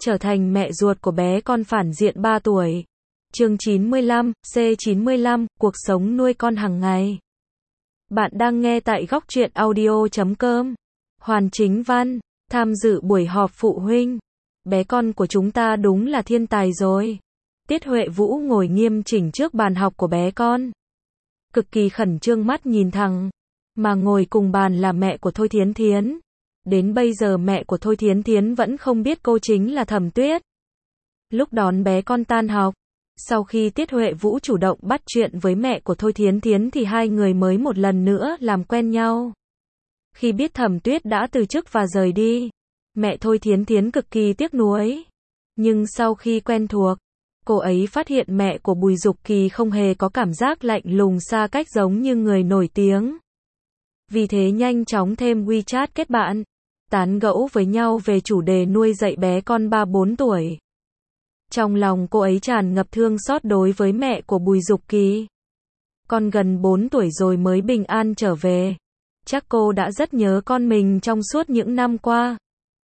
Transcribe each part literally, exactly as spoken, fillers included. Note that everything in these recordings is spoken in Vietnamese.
trở thành mẹ ruột của bé con phản diện ba tuổi. Chương chín mươi lăm, C chín mươi lăm, cuộc sống nuôi con hàng ngày. Bạn đang nghe tại góc truyện audio chấm com. Hoàn Chính Văn, tham dự buổi họp phụ huynh. Bé con của chúng ta đúng là thiên tài rồi. Tiết Huệ Vũ ngồi nghiêm chỉnh trước bàn học của bé con. Cực kỳ khẩn trương mắt nhìn thẳng. Mà ngồi cùng bàn là mẹ của Thôi Thiến Thiến. Đến bây giờ mẹ của Thôi Thiến Thiến vẫn không biết cô chính là Thẩm Tuyết. Lúc đón bé con tan học, sau khi Tiết Huệ Vũ chủ động bắt chuyện với mẹ của Thôi Thiến Thiến thì hai người mới một lần nữa làm quen nhau. Khi biết Thẩm Tuyết đã từ chức và rời đi, mẹ Thôi Thiến Thiến cực kỳ tiếc nuối. Nhưng sau khi quen thuộc, cô ấy phát hiện mẹ của Bùi Dục Kỳ không hề có cảm giác lạnh lùng xa cách giống như người nổi tiếng. Vì thế nhanh chóng thêm WeChat kết bạn, tán gẫu với nhau về chủ đề nuôi dạy bé con ba bốn tuổi. Trong lòng cô ấy tràn ngập thương xót đối với mẹ của Bùi Dục Kỳ. Con gần bốn tuổi rồi mới bình an trở về. Chắc cô đã rất nhớ con mình trong suốt những năm qua.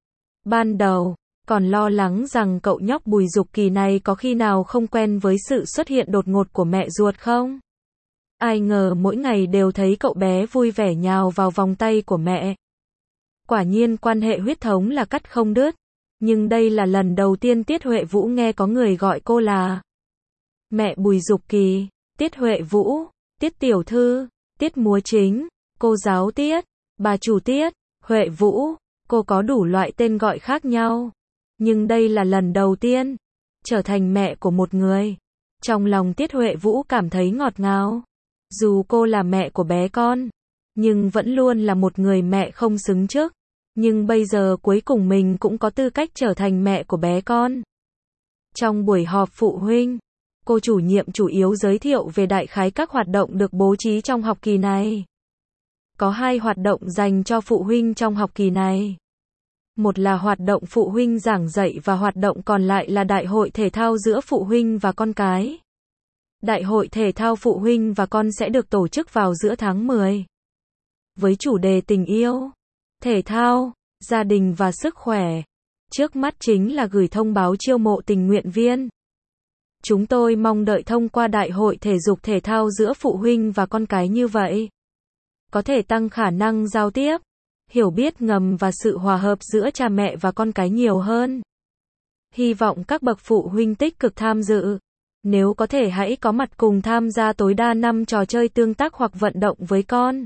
Ban đầu, còn lo lắng rằng cậu nhóc Bùi Dục Kỳ này có khi nào không quen với sự xuất hiện đột ngột của mẹ ruột không? Ai ngờ mỗi ngày đều thấy cậu bé vui vẻ nhào vào vòng tay của mẹ. Quả nhiên quan hệ huyết thống là cắt không đứt. Nhưng đây là lần đầu tiên Tiết Huệ Vũ nghe có người gọi cô là mẹ Bùi Dục Kỳ. Tiết Huệ Vũ, Tiết Tiểu Thư, Tiết Múa Chính, cô giáo Tiết, bà chủ Tiết, Huệ Vũ, cô có đủ loại tên gọi khác nhau. Nhưng đây là lần đầu tiên trở thành mẹ của một người. Trong lòng Tiết Huệ Vũ cảm thấy ngọt ngào. Dù cô là mẹ của bé con, nhưng vẫn luôn là một người mẹ không xứng trước. Nhưng bây giờ cuối cùng mình cũng có tư cách trở thành mẹ của bé con. Trong buổi họp phụ huynh, cô chủ nhiệm chủ yếu giới thiệu về đại khái các hoạt động được bố trí trong học kỳ này. Có hai hoạt động dành cho phụ huynh trong học kỳ này. Một là hoạt động phụ huynh giảng dạy và hoạt động còn lại là đại hội thể thao giữa phụ huynh và con cái. Đại hội thể thao phụ huynh và con sẽ được tổ chức vào giữa tháng mười. Với chủ đề tình yêu, thể thao, gia đình và sức khỏe. Trước mắt chính là gửi thông báo chiêu mộ tình nguyện viên. Chúng tôi mong đợi thông qua đại hội thể dục thể thao giữa phụ huynh và con cái như vậy. Có thể tăng khả năng giao tiếp, hiểu biết ngầm và sự hòa hợp giữa cha mẹ và con cái nhiều hơn. Hy vọng các bậc phụ huynh tích cực tham dự. Nếu có thể hãy có mặt cùng tham gia tối đa năm trò chơi tương tác hoặc vận động với con.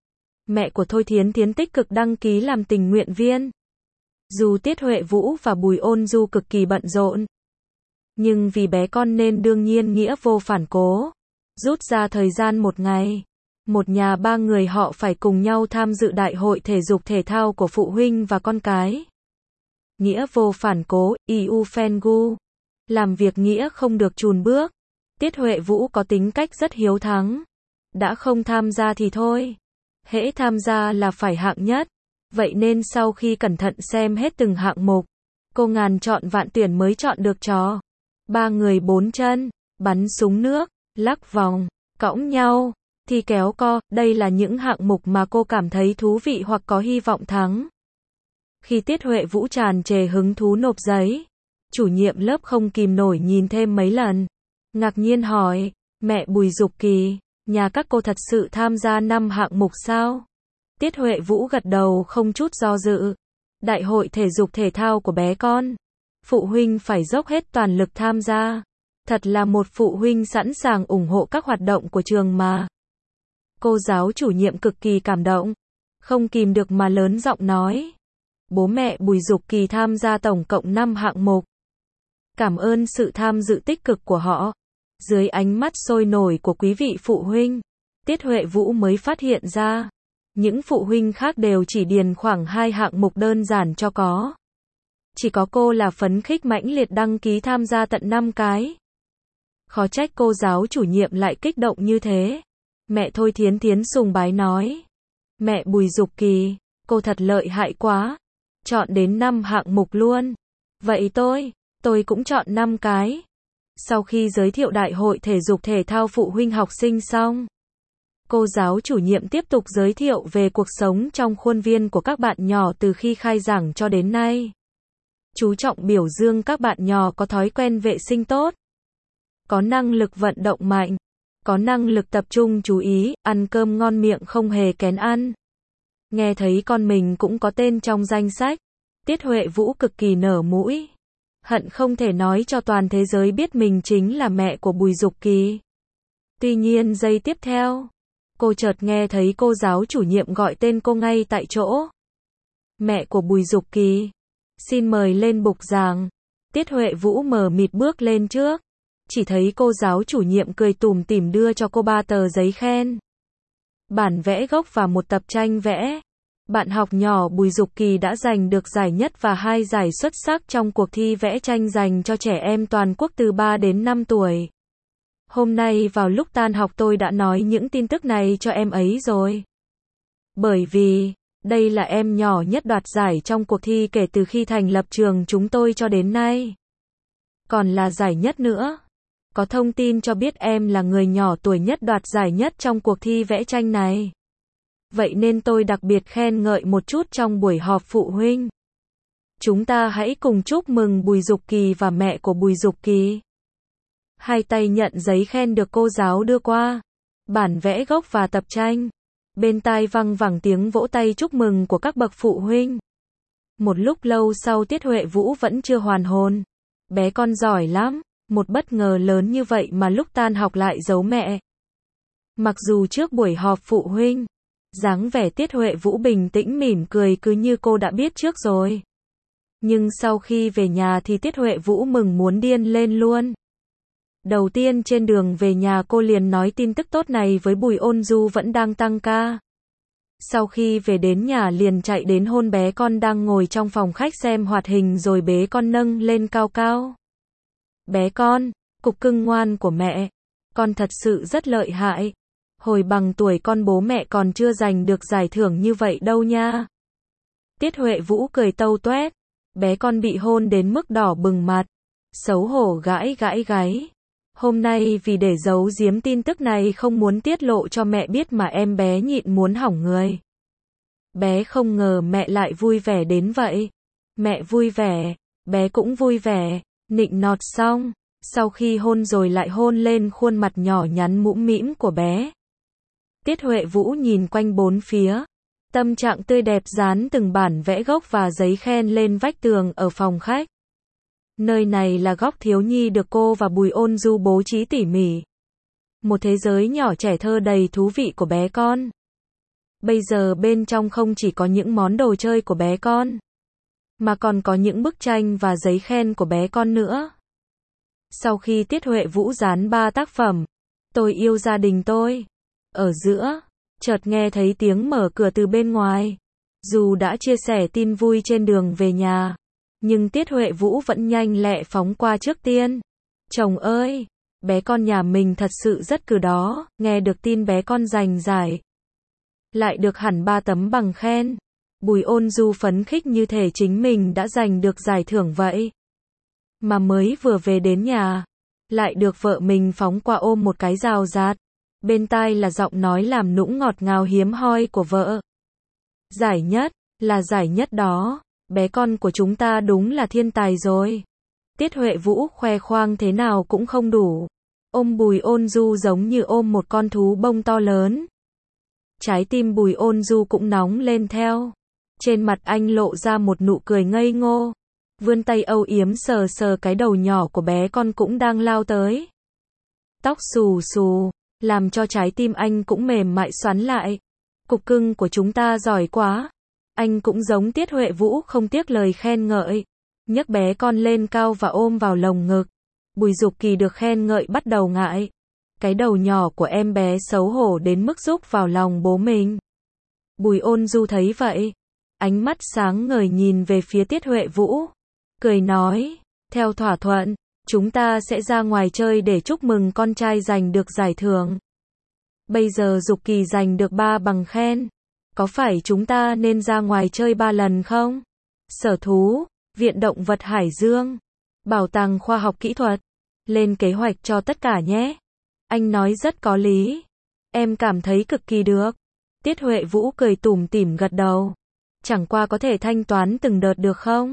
Mẹ của Thôi Thiến Thiến tích cực đăng ký làm tình nguyện viên. Dù Tiết Huệ Vũ và Bùi Ôn Du cực kỳ bận rộn, nhưng vì bé con nên đương nhiên nghĩa vô phản cố. Rút ra thời gian một ngày, một nhà ba người họ phải cùng nhau tham dự đại hội thể dục thể thao của phụ huynh và con cái. Nghĩa vô phản cố, iu phen gu. Làm việc nghĩa không được chùn bước. Tiết Huệ Vũ có tính cách rất hiếu thắng. Đã không tham gia thì thôi. Hễ tham gia là phải hạng nhất. Vậy nên sau khi cẩn thận xem hết từng hạng mục, cô ngàn chọn vạn tuyển mới chọn được trò ba người bốn chân, bắn súng nước, lắc vòng, cõng nhau, thi kéo co. Đây là những hạng mục mà cô cảm thấy thú vị hoặc có hy vọng thắng. Khi Tiết Huệ Vũ tràn trề hứng thú nộp giấy, chủ nhiệm lớp không kìm nổi nhìn thêm mấy lần. Ngạc nhiên hỏi, mẹ Bùi Dục Kỳ, nhà các cô thật sự tham gia năm hạng mục sao? Tiết Huệ Vũ gật đầu không chút do dự. Đại hội thể dục thể thao của bé con, phụ huynh phải dốc hết toàn lực tham gia. Thật là một phụ huynh sẵn sàng ủng hộ các hoạt động của trường mà. Cô giáo chủ nhiệm cực kỳ cảm động, không kìm được mà lớn giọng nói. Bố mẹ Bùi Dục Kỳ tham gia tổng cộng năm hạng mục. Cảm ơn sự tham dự tích cực của họ. Dưới ánh mắt sôi nổi của quý vị phụ huynh, Tiết Huệ Vũ mới phát hiện ra, những phụ huynh khác đều chỉ điền khoảng hai hạng mục đơn giản cho có. Chỉ có cô là phấn khích mãnh liệt đăng ký tham gia tận năm cái. Khó trách cô giáo chủ nhiệm lại kích động như thế. Mẹ Thôi Thiến Thiến sùng bái nói. Mẹ Bùi Dục Kỳ, cô thật lợi hại quá. Chọn đến năm hạng mục luôn. Vậy tôi, tôi cũng chọn năm cái. Sau khi giới thiệu đại hội thể dục thể thao phụ huynh học sinh xong, cô giáo chủ nhiệm tiếp tục giới thiệu về cuộc sống trong khuôn viên của các bạn nhỏ từ khi khai giảng cho đến nay. chú trọng biểu dương các bạn nhỏ có thói quen vệ sinh tốt, có năng lực vận động mạnh, có năng lực tập trung chú ý, ăn cơm ngon miệng không hề kén ăn. Nghe thấy con mình cũng có tên trong danh sách, Tiết Huệ Vũ cực kỳ nở mũi. Hận không thể nói cho toàn thế giới biết mình chính là mẹ của Bùi Dục Kỳ. Tuy nhiên giây tiếp theo, cô chợt nghe thấy cô giáo chủ nhiệm gọi tên cô ngay tại chỗ. Mẹ của Bùi Dục Kỳ, xin mời lên bục giảng. Tiết Huệ Vũ mờ mịt bước lên trước. Chỉ thấy cô giáo chủ nhiệm cười tủm tỉm đưa cho cô ba tờ giấy khen, bản vẽ gốc và một tập tranh vẽ. Bạn học nhỏ Bùi Dục Kỳ đã giành được giải nhất và hai giải xuất sắc trong cuộc thi vẽ tranh dành cho trẻ em toàn quốc từ ba đến năm tuổi. Hôm nay vào lúc tan học tôi đã nói những tin tức này cho em ấy rồi. Bởi vì, đây là em nhỏ nhất đoạt giải trong cuộc thi kể từ khi thành lập trường chúng tôi cho đến nay. Còn là giải nhất nữa. Có thông tin cho biết em là người nhỏ tuổi nhất đoạt giải nhất trong cuộc thi vẽ tranh này. Vậy nên tôi đặc biệt khen ngợi một chút trong buổi họp phụ huynh. Chúng ta hãy cùng chúc mừng Bùi Dục Kỳ và mẹ của Bùi Dục Kỳ. Hai tay nhận giấy khen được cô giáo đưa qua, bản vẽ gốc và tập tranh. Bên tai văng vẳng tiếng vỗ tay chúc mừng của các bậc phụ huynh. Một lúc lâu sau Tiết Huệ Vũ vẫn chưa hoàn hồn. Bé con giỏi lắm, một bất ngờ lớn như vậy mà lúc tan học lại giấu mẹ. Mặc dù trước buổi họp phụ huynh, dáng vẻ Tiết Huệ Vũ bình tĩnh mỉm cười cứ như cô đã biết trước rồi. Nhưng sau khi về nhà thì Tiết Huệ Vũ mừng muốn điên lên luôn. Đầu tiên trên đường về nhà cô liền nói tin tức tốt này với Bùi Ôn Du vẫn đang tăng ca. Sau khi về đến nhà liền chạy đến hôn bé con đang ngồi trong phòng khách xem hoạt hình rồi bế con nâng lên cao cao. Bé con, cục cưng ngoan của mẹ, con thật sự rất lợi hại. Hồi bằng tuổi con bố mẹ còn chưa giành được giải thưởng như vậy đâu nha. Tiết Huệ Vũ cười tâu toét, bé con bị hôn đến mức đỏ bừng mặt, xấu hổ gãi gãi gáy. Hôm nay vì để giấu giếm tin tức này không muốn tiết lộ cho mẹ biết mà em bé nhịn muốn hỏng người. Bé không ngờ mẹ lại vui vẻ đến vậy. Mẹ vui vẻ, bé cũng vui vẻ, nịnh nọt xong, sau khi hôn rồi lại hôn lên khuôn mặt nhỏ nhắn mũm mĩm của bé. Tiết Huệ Vũ nhìn quanh bốn phía, tâm trạng tươi đẹp dán từng bản vẽ gốc và giấy khen lên vách tường ở phòng khách. Nơi này là góc thiếu nhi được cô và Bùi Ôn Du bố trí tỉ mỉ. Một thế giới nhỏ trẻ thơ đầy thú vị của bé con. Bây giờ bên trong không chỉ có những món đồ chơi của bé con, mà còn có những bức tranh và giấy khen của bé con nữa. Sau khi Tiết Huệ Vũ dán ba tác phẩm, Tôi yêu gia đình tôi, ở giữa, chợt nghe thấy tiếng mở cửa từ bên ngoài. Dù đã chia sẻ tin vui trên đường về nhà, nhưng Tiết Huệ Vũ vẫn nhanh lẹ phóng qua trước tiên. Chồng ơi, bé con nhà mình thật sự rất cừ đó, nghe được tin bé con giành giải. Lại được hẳn ba tấm bằng khen. Bùi Ôn Du phấn khích như thể chính mình đã giành được giải thưởng vậy. Mà mới vừa về đến nhà, lại được vợ mình phóng qua ôm một cái rào rạt. Bên tai là giọng nói làm nũng ngọt ngào hiếm hoi của vợ. Giải nhất, là giải nhất đó, bé con của chúng ta đúng là thiên tài rồi. Tiết Huệ Vũ khoe khoang thế nào cũng không đủ. Ôm Bùi Ôn Du giống như ôm một con thú bông to lớn. Trái tim Bùi Ôn Du cũng nóng lên theo. Trên mặt anh lộ ra một nụ cười ngây ngô. Vươn tay âu yếm sờ sờ cái đầu nhỏ của bé con cũng đang lao tới. Tóc xù xù, làm cho trái tim anh cũng mềm mại xoắn lại. Cục cưng của chúng ta giỏi quá. Anh cũng giống Tiết Huệ Vũ không tiếc lời khen ngợi. Nhấc bé con lên cao và ôm vào lồng ngực. Bùi Dục Kỳ được khen ngợi bắt đầu ngại. Cái đầu nhỏ của em bé xấu hổ đến mức rúc vào lòng bố mình. Bùi Ôn Du thấy vậy, ánh mắt sáng ngời nhìn về phía Tiết Huệ Vũ, cười nói, theo thỏa thuận, chúng ta sẽ ra ngoài chơi để chúc mừng con trai giành được giải thưởng. Bây giờ Dục Kỳ giành được ba bằng khen, có phải chúng ta nên ra ngoài chơi ba lần không? Sở thú, Viện Động vật Hải Dương, Bảo tàng Khoa học Kỹ thuật, lên kế hoạch cho tất cả nhé. Anh nói rất có lý. Em cảm thấy cực kỳ được. Tiết Huệ Vũ cười tủm tỉm gật đầu. Chẳng qua có thể thanh toán từng đợt được không?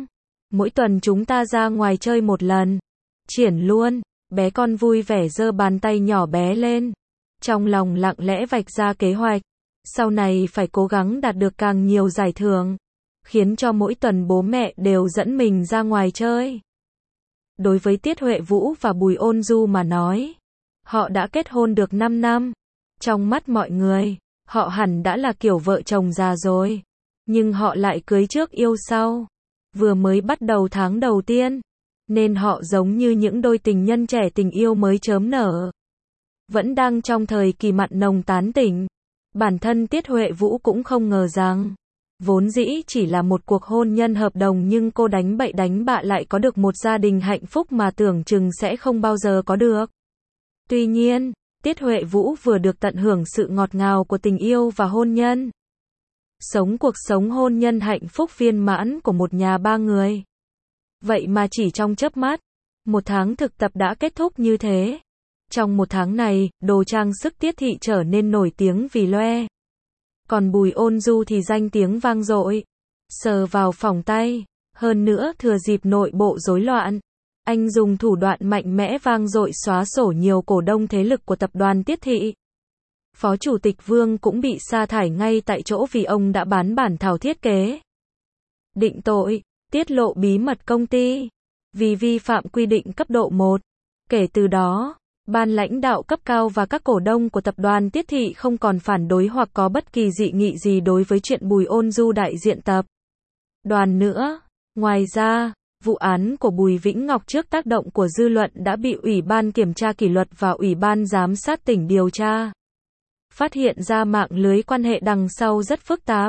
Mỗi tuần chúng ta ra ngoài chơi một lần. Triển luôn. Bé con vui vẻ giơ bàn tay nhỏ bé lên. Trong lòng lặng lẽ vạch ra kế hoạch. Sau này phải cố gắng đạt được càng nhiều giải thưởng. Khiến cho mỗi tuần bố mẹ đều dẫn mình ra ngoài chơi. Đối với Tiết Huệ Vũ và Bùi Ôn Du mà nói, họ đã kết hôn được năm năm. Trong mắt mọi người, họ hẳn đã là kiểu vợ chồng già rồi. Nhưng họ lại cưới trước yêu sau. Vừa mới bắt đầu tháng đầu tiên, nên họ giống như những đôi tình nhân trẻ tình yêu mới chớm nở. Vẫn đang trong thời kỳ mặn nồng tán tỉnh. Bản thân Tiết Huệ Vũ cũng không ngờ rằng, vốn dĩ chỉ là một cuộc hôn nhân hợp đồng nhưng cô đánh bậy đánh bạ lại có được một gia đình hạnh phúc mà tưởng chừng sẽ không bao giờ có được. Tuy nhiên, Tiết Huệ Vũ vừa được tận hưởng sự ngọt ngào của tình yêu và hôn nhân. Sống cuộc sống hôn nhân hạnh phúc viên mãn của một nhà ba người. Vậy mà chỉ trong chớp mắt, một tháng thực tập đã kết thúc như thế. Trong một tháng này, đồ trang sức Tiết thị trở nên nổi tiếng vì loe. Còn Bùi Ôn Du thì danh tiếng vang dội. Sờ vào phỏng tay. Hơn nữa thừa dịp nội bộ rối loạn, anh dùng thủ đoạn mạnh mẽ vang dội xóa sổ nhiều cổ đông thế lực của tập đoàn Tiết thị. Phó Chủ tịch Vương cũng bị sa thải ngay tại chỗ vì ông đã bán bản thảo thiết kế. Định tội, tiết lộ bí mật công ty, vì vi phạm quy định cấp độ một. Kể từ đó, ban lãnh đạo cấp cao và các cổ đông của tập đoàn Tiết thị không còn phản đối hoặc có bất kỳ dị nghị gì đối với chuyện Bùi Ôn Du đại diện tập đoàn nữa. Ngoài ra, vụ án của Bùi Vĩnh Ngọc trước tác động của dư luận đã bị Ủy ban Kiểm tra Kỷ luật và Ủy ban Giám sát tỉnh điều tra. Phát hiện ra mạng lưới quan hệ đằng sau rất phức tạp.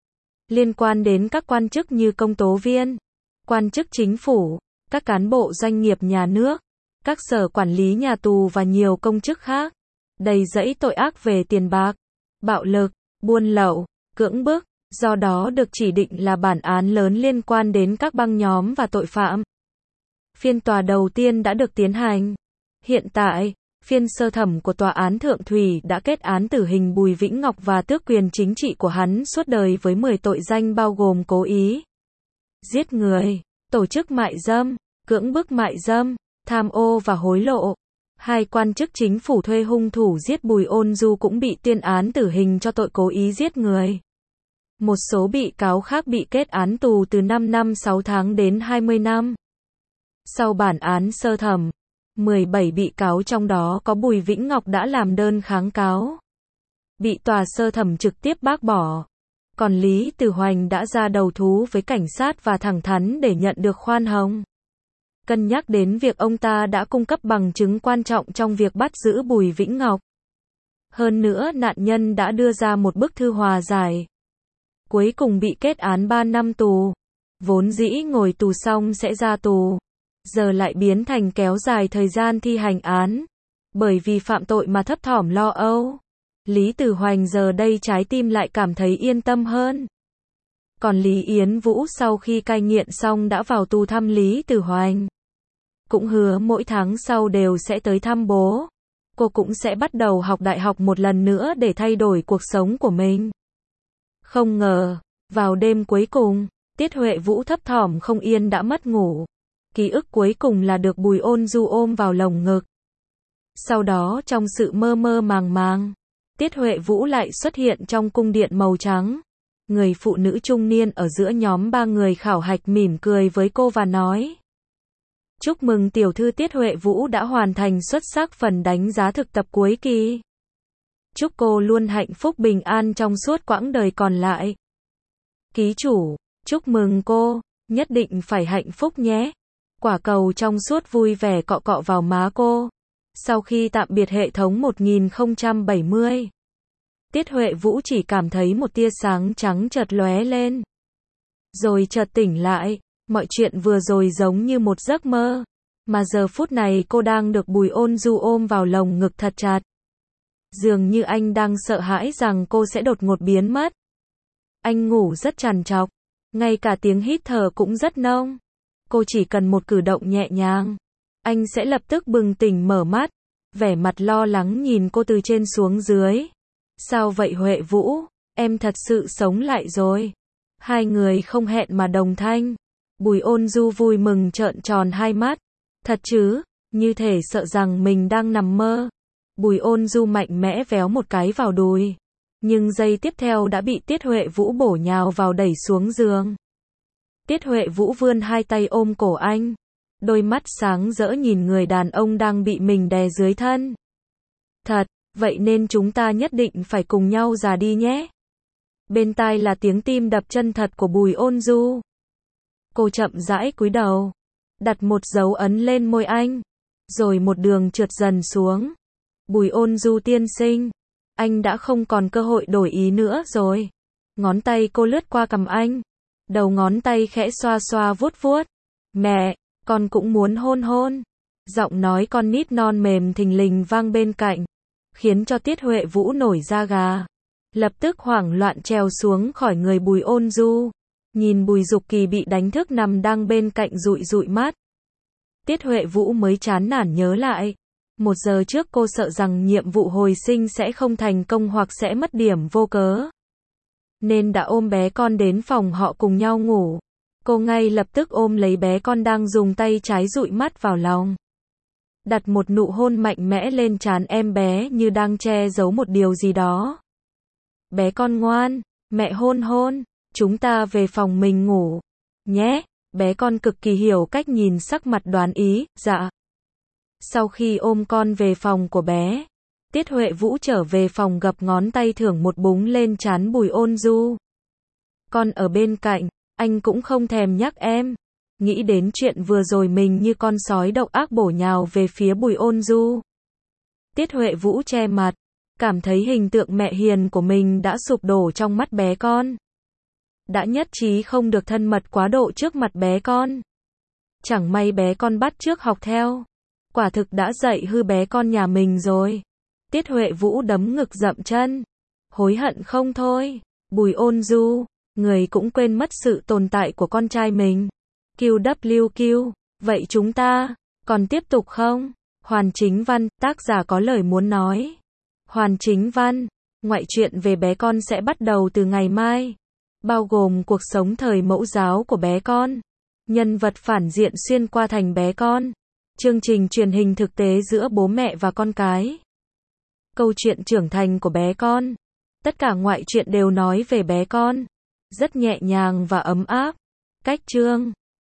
Liên quan đến các quan chức như công tố viên, quan chức chính phủ, các cán bộ doanh nghiệp nhà nước, các sở quản lý nhà tù và nhiều công chức khác. Đầy rẫy tội ác về tiền bạc, bạo lực, buôn lậu, cưỡng bức, do đó được chỉ định là bản án lớn liên quan đến các băng nhóm và tội phạm. Phiên tòa đầu tiên đã được tiến hành. Hiện tại, phiên sơ thẩm của Tòa án Thượng Thủy đã kết án tử hình Bùi Vĩnh Ngọc và tước quyền chính trị của hắn suốt đời với mười tội danh bao gồm cố ý giết người, tổ chức mại dâm, cưỡng bức mại dâm, tham ô và hối lộ. Hai quan chức chính phủ thuê hung thủ giết Bùi Ôn Du cũng bị tuyên án tử hình cho tội cố ý giết người. Một số bị cáo khác bị kết án tù từ năm năm sáu tháng đến hai mươi năm. Sau bản án sơ thẩm, mười bảy bị cáo trong đó có Bùi Vĩnh Ngọc đã làm đơn kháng cáo. Bị tòa sơ thẩm trực tiếp bác bỏ. Còn Lý Tử Hoành đã ra đầu thú với cảnh sát và thẳng thắn để nhận được khoan hồng. Cân nhắc đến việc ông ta đã cung cấp bằng chứng quan trọng trong việc bắt giữ Bùi Vĩnh Ngọc. Hơn nữa nạn nhân đã đưa ra một bức thư hòa giải. Cuối cùng bị kết án ba năm tù. Vốn dĩ ngồi tù xong sẽ ra tù. Giờ lại biến thành kéo dài thời gian thi hành án. Bởi vì phạm tội mà thấp thỏm lo âu. Lý Tử Hoành giờ đây trái tim lại cảm thấy yên tâm hơn. Còn Lý Yến Vũ sau khi cai nghiện xong đã vào tù thăm Lý Tử Hoành. Cũng hứa mỗi tháng sau đều sẽ tới thăm bố. Cô cũng sẽ bắt đầu học đại học một lần nữa để thay đổi cuộc sống của mình. Không ngờ, vào đêm cuối cùng, Tiết Huệ Vũ thấp thỏm không yên đã mất ngủ. Ký ức cuối cùng là được Bùi Ôn Du ôm vào lồng ngực. Sau đó trong sự mơ mơ màng màng, Tiết Huệ Vũ lại xuất hiện trong cung điện màu trắng. Người phụ nữ trung niên ở giữa nhóm ba người khảo hạch mỉm cười với cô và nói: Chúc mừng tiểu thư Tiết Huệ Vũ đã hoàn thành xuất sắc phần đánh giá thực tập cuối kỳ. Chúc cô luôn hạnh phúc bình an trong suốt quãng đời còn lại. Ký chủ, chúc mừng cô, nhất định phải hạnh phúc nhé. Quả cầu trong suốt vui vẻ cọ cọ vào má cô. Sau khi tạm biệt hệ thống một nghìn không trăm bảy mươi, Tiết Huệ Vũ chỉ cảm thấy một tia sáng trắng chợt lóe lên. Rồi chợt tỉnh lại, mọi chuyện vừa rồi giống như một giấc mơ. Mà giờ phút này cô đang được Bùi Ôn Du ôm vào lồng ngực thật chặt. Dường như anh đang sợ hãi rằng cô sẽ đột ngột biến mất. Anh ngủ rất trằn trọc, ngay cả tiếng hít thở cũng rất nông. Cô chỉ cần một cử động nhẹ nhàng, anh sẽ lập tức bừng tỉnh mở mắt, vẻ mặt lo lắng nhìn cô từ trên xuống dưới. Sao vậy Huệ Vũ, em thật sự sống lại rồi. Hai người không hẹn mà đồng thanh. Bùi Ôn Du vui mừng trợn tròn hai mắt. Thật chứ, như thể sợ rằng mình đang nằm mơ. Bùi Ôn Du mạnh mẽ véo một cái vào đùi. Nhưng giây tiếp theo đã bị Tiết Huệ Vũ bổ nhào vào đẩy xuống giường. Tiết Huệ Vũ vươn hai tay ôm cổ anh. Đôi mắt sáng rỡ nhìn người đàn ông đang bị mình đè dưới thân. Thật, vậy nên chúng ta nhất định phải cùng nhau già đi nhé. Bên tai là tiếng tim đập chân thật của Bùi Ôn Du. Cô chậm rãi cúi đầu, đặt một dấu ấn lên môi anh, rồi một đường trượt dần xuống. Bùi Ôn Du tiên sinh, anh đã không còn cơ hội đổi ý nữa rồi. Ngón tay cô lướt qua cằm anh, đầu ngón tay khẽ xoa xoa vuốt vuốt. Mẹ, con cũng muốn hôn hôn. Giọng nói con nít non mềm thình lình vang bên cạnh, khiến cho Tiết Huệ Vũ nổi da gà. Lập tức hoảng loạn trèo xuống khỏi người Bùi Ôn Du. Nhìn Bùi Dục Kỳ bị đánh thức nằm đang bên cạnh dụi dụi mắt. Tiết Huệ Vũ mới chán nản nhớ lại. Một giờ trước cô sợ rằng nhiệm vụ hồi sinh sẽ không thành công hoặc sẽ mất điểm vô cớ. Nên đã ôm bé con đến phòng họ cùng nhau ngủ. Cô ngay lập tức ôm lấy bé con đang dùng tay trái dụi mắt vào lòng. Đặt một nụ hôn mạnh mẽ lên trán em bé như đang che giấu một điều gì đó. Bé con ngoan, mẹ hôn hôn, chúng ta về phòng mình ngủ, nhé. Bé con cực kỳ hiểu cách nhìn sắc mặt đoán ý, dạ. Sau khi ôm con về phòng của bé, Tiết Huệ Vũ trở về phòng gập ngón tay thưởng một búng lên trán Bùi Ôn Du. Con ở bên cạnh, anh cũng không thèm nhắc em. Nghĩ đến chuyện vừa rồi mình như con sói độc ác bổ nhào về phía Bùi Ôn Du. Tiết Huệ Vũ che mặt, cảm thấy hình tượng mẹ hiền của mình đã sụp đổ trong mắt bé con. Đã nhất trí không được thân mật quá độ trước mặt bé con. Chẳng may bé con bắt chước học theo. Quả thực đã dạy hư bé con nhà mình rồi. Tiết Huệ Vũ đấm ngực dậm chân. Hối hận không thôi. Bùi Ôn Du, người cũng quên mất sự tồn tại của con trai mình. Q W Q, vậy chúng ta, còn tiếp tục không? Hoàn Chính Văn, tác giả có lời muốn nói. Hoàn Chính Văn, ngoại truyện về bé con sẽ bắt đầu từ ngày mai. Bao gồm cuộc sống thời mẫu giáo của bé con. Nhân vật phản diện xuyên qua thành bé con. Chương trình truyền hình thực tế giữa bố mẹ và con cái. Câu chuyện trưởng thành của bé con. Tất cả ngoại truyện đều nói về bé con. Rất nhẹ nhàng và ấm áp. Cách chương